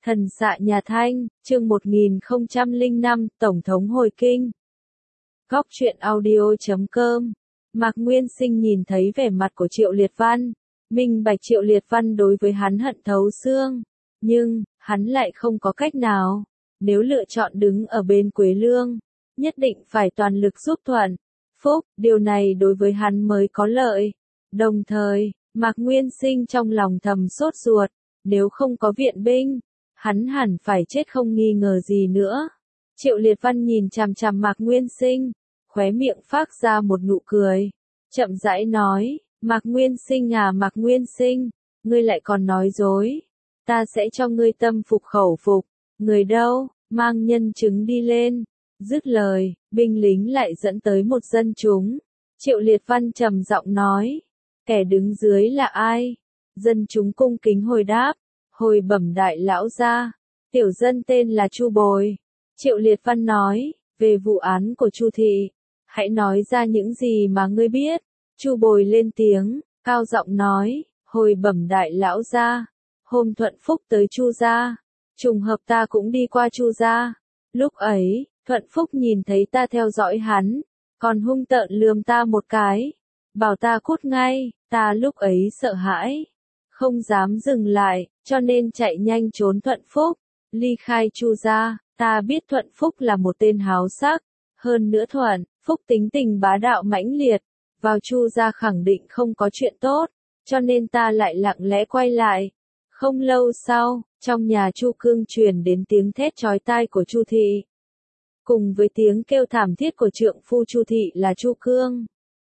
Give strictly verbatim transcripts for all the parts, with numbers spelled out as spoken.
Thần xạ nhà Thanh, chương một nghìn không trăm lẻ năm, Tổng thống hồi kinh. Góc truyện audio chấm com. Mạc Nguyên Sinh nhìn thấy vẻ mặt của Triệu Liệt Văn, minh bạch Triệu Liệt Văn đối với hắn hận thấu xương, nhưng hắn lại không có cách nào. Nếu lựa chọn đứng ở bên Quế Lương, nhất định phải toàn lực giúp Thuận Phúc, điều này đối với hắn mới có lợi. Đồng thời, Mạc Nguyên Sinh trong lòng thầm sốt ruột, nếu không có viện binh, hắn hẳn phải chết không nghi ngờ gì nữa. Triệu Liệt Văn nhìn chằm chằm Mạc Nguyên Sinh, khóe miệng phác ra một nụ cười, chậm rãi nói, Mạc Nguyên Sinh à Mạc Nguyên Sinh, ngươi lại còn nói dối, ta sẽ cho ngươi tâm phục khẩu phục, người đâu, mang nhân chứng đi lên. Dứt lời, binh lính lại dẫn tới một dân chúng. Triệu Liệt Văn trầm giọng nói, kẻ đứng dưới là ai? Dân chúng cung kính hồi đáp, hồi bẩm đại lão gia, tiểu dân tên là Chu Bồi. Triệu Liệt Văn nói, về vụ án của Chu thị, hãy nói ra những gì mà ngươi biết. Chu Bồi lên tiếng, cao giọng nói, hồi bẩm đại lão gia, hôm Thuận Phúc tới Chu gia, trùng hợp ta cũng đi qua Chu gia. Lúc ấy, Thuận Phúc nhìn thấy ta theo dõi hắn, còn hung tợn lườm ta một cái, bảo ta cút ngay. Ta lúc ấy sợ hãi, không dám dừng lại, cho nên chạy nhanh trốn Thuận Phúc, ly khai Chu gia. Ta biết Thuận Phúc là một tên háo sắc, hơn nữa Thuận Phúc tính tình bá đạo mãnh liệt, vào Chu gia khẳng định không có chuyện tốt, cho nên ta lại lặng lẽ quay lại. Không lâu sau, trong nhà Chu Cương truyền đến tiếng thét chói tai của Chu thị, cùng với tiếng kêu thảm thiết của trượng phu Chu thị là Chu Cương.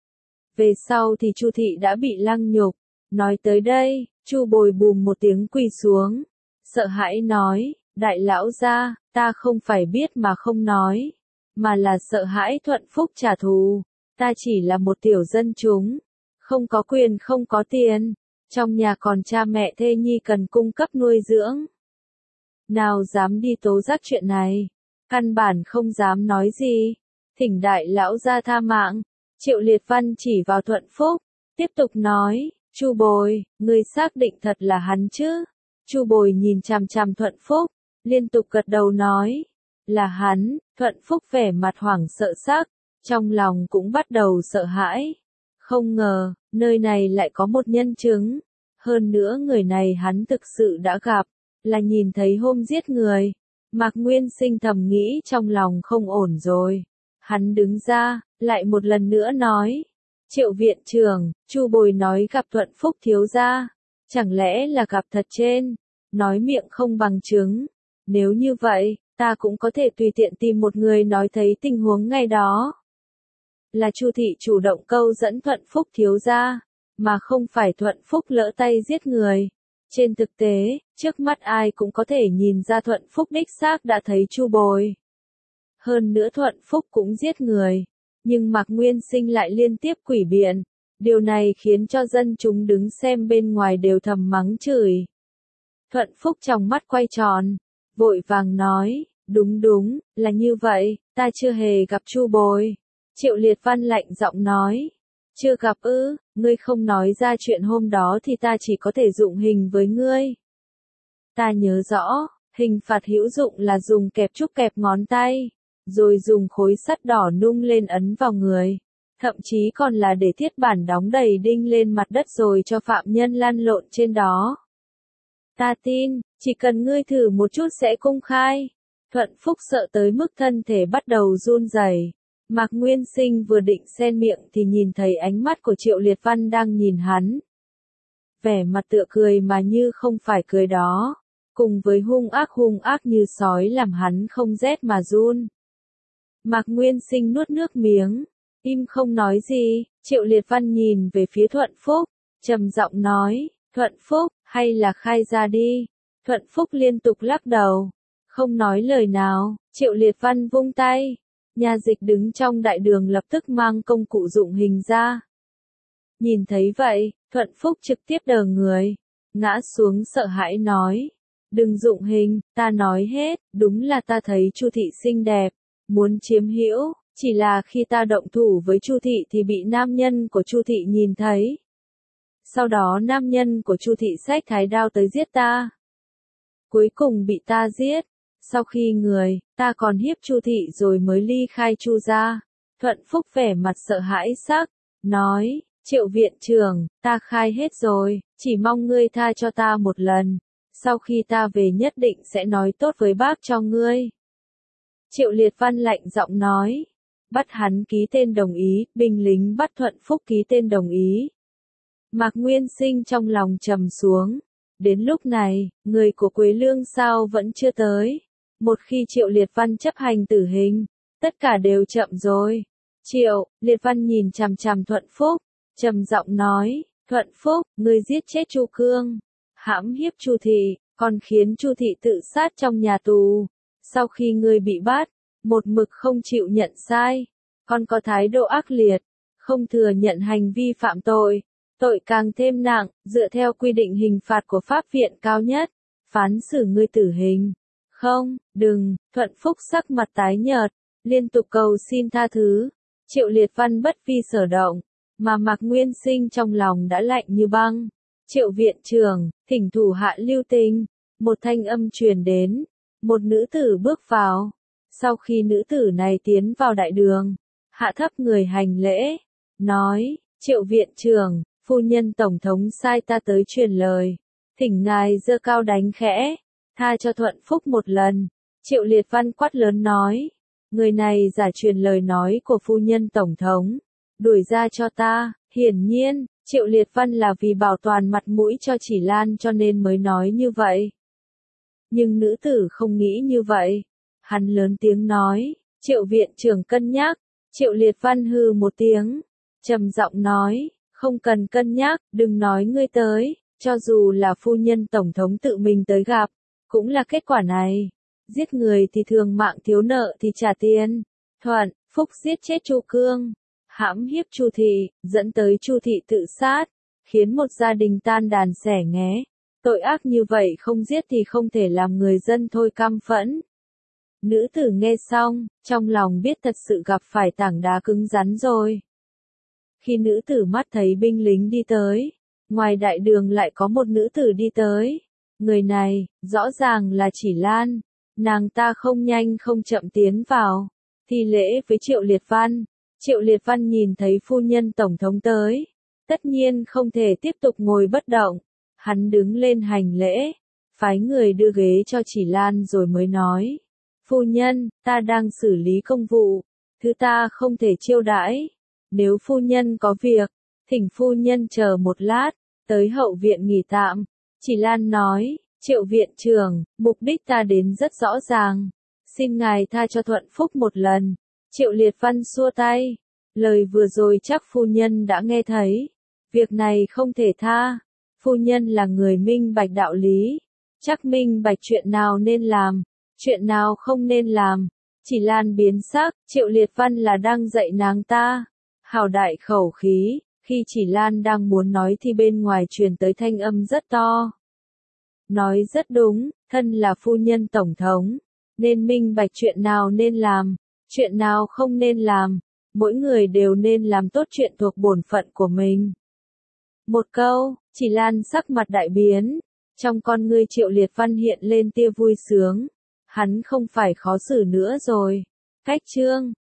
Về sau thì Chu thị đã bị lăng nhục. Nói tới đây, Chu Bồi bùm một tiếng quỳ xuống, sợ hãi nói, đại lão gia, ta không phải biết mà không nói, mà là sợ hãi Thuận Phúc trả thù, ta chỉ là một tiểu dân chúng, không có quyền không có tiền, trong nhà còn cha mẹ thê nhi cần cung cấp nuôi dưỡng. Nào dám đi tố giác chuyện này, căn bản không dám nói gì, thỉnh đại lão gia tha mạng. Triệu Liệt Văn chỉ vào Thuận Phúc, tiếp tục nói, Chu Bồi, ngươi xác định thật là hắn chứ? Chu Bồi nhìn chằm chằm Thuận Phúc, liên tục gật đầu nói, là hắn. Thuận Phúc vẻ mặt hoảng sợ sắc, trong lòng cũng bắt đầu sợ hãi. Không ngờ, nơi này lại có một nhân chứng, hơn nữa người này hắn thực sự đã gặp, là nhìn thấy hôm giết người. Mạc Nguyên Sinh thầm nghĩ trong lòng không ổn rồi. Hắn đứng ra, lại một lần nữa nói, Triệu viện trưởng, Chu Bồi nói gặp Thuận Phúc thiếu gia, chẳng lẽ là gặp thật trên, nói miệng không bằng chứng. Nếu như vậy, ta cũng có thể tùy tiện tìm một người nói thấy tình huống ngày đó. Là Chu thị chủ động câu dẫn Thuận Phúc thiếu gia, mà không phải Thuận Phúc lỡ tay giết người. Trên thực tế, trước mắt ai cũng có thể nhìn ra Thuận Phúc đích xác đã thấy Chu Bồi. Hơn nữa Thuận Phúc cũng giết người, nhưng Mạc Nguyên Sinh lại liên tiếp quỷ biện, điều này khiến cho dân chúng đứng xem bên ngoài đều thầm mắng chửi. Thuận Phúc trong mắt quay tròn, vội vàng nói, đúng đúng, là như vậy, ta chưa hề gặp Chu Bồi. Triệu Liệt Văn lạnh giọng nói, chưa gặp ư, ngươi không nói ra chuyện hôm đó thì ta chỉ có thể dụng hình với ngươi. Ta nhớ rõ, hình phạt hữu dụng là dùng kẹp trúc kẹp ngón tay, rồi dùng khối sắt đỏ nung lên ấn vào người, thậm chí còn là để thiết bản đóng đầy đinh lên mặt đất rồi cho phạm nhân lăn lộn trên đó. Ta tin, chỉ cần ngươi thử một chút sẽ công khai. Thuận Phúc sợ tới mức thân thể bắt đầu run rẩy. Mạc Nguyên Sinh vừa định xen miệng thì nhìn thấy ánh mắt của Triệu Liệt Văn đang nhìn hắn. Vẻ mặt tựa cười mà như không phải cười đó, cùng với hung ác hung ác như sói làm hắn không rét mà run. Mạc Nguyên Sinh nuốt nước miếng, im không nói gì. Triệu Liệt Văn nhìn về phía Thuận Phúc, trầm giọng nói, Thuận Phúc, hay là khai ra đi. Thuận Phúc liên tục lắc đầu, không nói lời nào. Triệu Liệt Văn vung tay, nhà dịch đứng trong đại đường lập tức mang công cụ dụng hình ra. Nhìn thấy vậy, Thuận Phúc trực tiếp đờ người, ngã xuống sợ hãi nói, đừng dụng hình, ta nói hết, đúng là ta thấy Chu thị xinh đẹp, muốn chiếm hữu, chỉ là khi ta động thủ với Chu thị thì bị nam nhân của Chu thị nhìn thấy. Sau đó nam nhân của Chu thị xách thái đao tới giết ta. cuối cùng bị ta giết. Sau khi người, ta còn hiếp Chu thị rồi mới ly khai Chu gia. Thuận Phúc vẻ mặt sợ hãi sắc, nói, Triệu viện trưởng, ta khai hết rồi, chỉ mong ngươi tha cho ta một lần. Sau khi ta về nhất định sẽ nói tốt với bác cho ngươi. Triệu Liệt Văn lạnh giọng nói, bắt hắn ký tên đồng ý, binh lính bắt Thuận Phúc ký tên đồng ý. Mạc Nguyên Sinh trong lòng trầm xuống. Đến lúc này, người của Quế Lương sao vẫn chưa tới. Một khi Triệu Liệt Văn chấp hành tử hình, tất cả đều chậm rồi. Triệu Liệt Văn nhìn chằm chằm Thuận Phúc, trầm giọng nói, Thuận Phúc, ngươi giết chết Chu Cương, hãm hiếp Chu thị, còn khiến Chu thị tự sát trong nhà tù. Sau khi ngươi bị bắt, một mực không chịu nhận sai, còn có thái độ ác liệt, không thừa nhận hành vi phạm tội, tội càng thêm nặng, dựa theo quy định hình phạt của pháp viện cao nhất, phán xử ngươi tử hình. Không, đừng, Thuận Phúc sắc mặt tái nhợt, liên tục cầu xin tha thứ. Triệu Liệt Văn bất vi sở động, mà Mạc Nguyên Sinh trong lòng đã lạnh như băng. Triệu viện trưởng, thỉnh thủ hạ lưu tình. Một thanh âm truyền đến, một nữ tử bước vào. Sau khi nữ tử này tiến vào đại đường, hạ thấp người hành lễ, nói, Triệu viện trưởng, phu nhân tổng thống sai ta tới truyền lời, thỉnh ngài giơ cao đánh khẽ, tha cho Thuận Phúc một lần. Triệu Liệt Văn quát lớn nói, người này giả truyền lời nói của phu nhân tổng thống, đuổi ra cho ta. Hiển nhiên, Triệu Liệt Văn là vì bảo toàn mặt mũi cho Chỉ Lan cho nên mới nói như vậy. Nhưng nữ tử không nghĩ như vậy. Hắn lớn tiếng nói, Triệu viện trưởng cân nhắc. Triệu Liệt Văn hừ một tiếng, trầm giọng nói, không cần cân nhắc, đừng nói ngươi tới, cho dù là phu nhân tổng thống tự mình tới gặp, cũng là kết quả này. Giết người thì thường mạng, thiếu nợ thì trả tiền. Thuận Phúc giết chết Chu Cương, hãm hiếp Chu thị, dẫn tới Chu thị tự sát, khiến một gia đình tan đàn xẻ nghé. Tội ác như vậy không giết thì không thể làm người dân thôi căm phẫn. Nữ tử nghe xong, trong lòng biết thật sự gặp phải tảng đá cứng rắn rồi. Khi nữ tử mắt thấy binh lính đi tới, ngoài đại đường lại có một nữ tử đi tới. Người này, rõ ràng là Chỉ Lan. Nàng ta không nhanh không chậm tiến vào, thi lễ với Triệu Liệt Văn. Triệu Liệt Văn nhìn thấy phu nhân tổng thống tới, tất nhiên không thể tiếp tục ngồi bất động. Hắn đứng lên hành lễ, phái người đưa ghế cho Chỉ Lan rồi mới nói, phu nhân, ta đang xử lý công vụ, thứ ta không thể chiêu đãi. Nếu phu nhân có việc, thỉnh phu nhân chờ một lát, tới hậu viện nghỉ tạm. Chỉ Lan nói, Triệu viện trưởng, mục đích ta đến rất rõ ràng, xin ngài tha cho Thuận Phúc một lần. Triệu Liệt Văn xua tay, lời vừa rồi chắc phu nhân đã nghe thấy, việc này không thể tha. Phu nhân là người minh bạch đạo lý, chắc minh bạch chuyện nào nên làm, chuyện nào không nên làm. Chỉ Lan biến sắc, Triệu Liệt Văn là đang dạy nàng ta. Hào đại khẩu khí, khi Chỉ Lan đang muốn nói thì bên ngoài truyền tới thanh âm rất to. Nói rất đúng, thân là phu nhân tổng thống, nên minh bạch chuyện nào nên làm, chuyện nào không nên làm, mỗi người đều nên làm tốt chuyện thuộc bổn phận của mình. Một câu, Chỉ Lan sắc mặt đại biến, trong con ngươi Triệu Liệt Văn hiện lên tia vui sướng, hắn không phải khó xử nữa rồi. Cách chương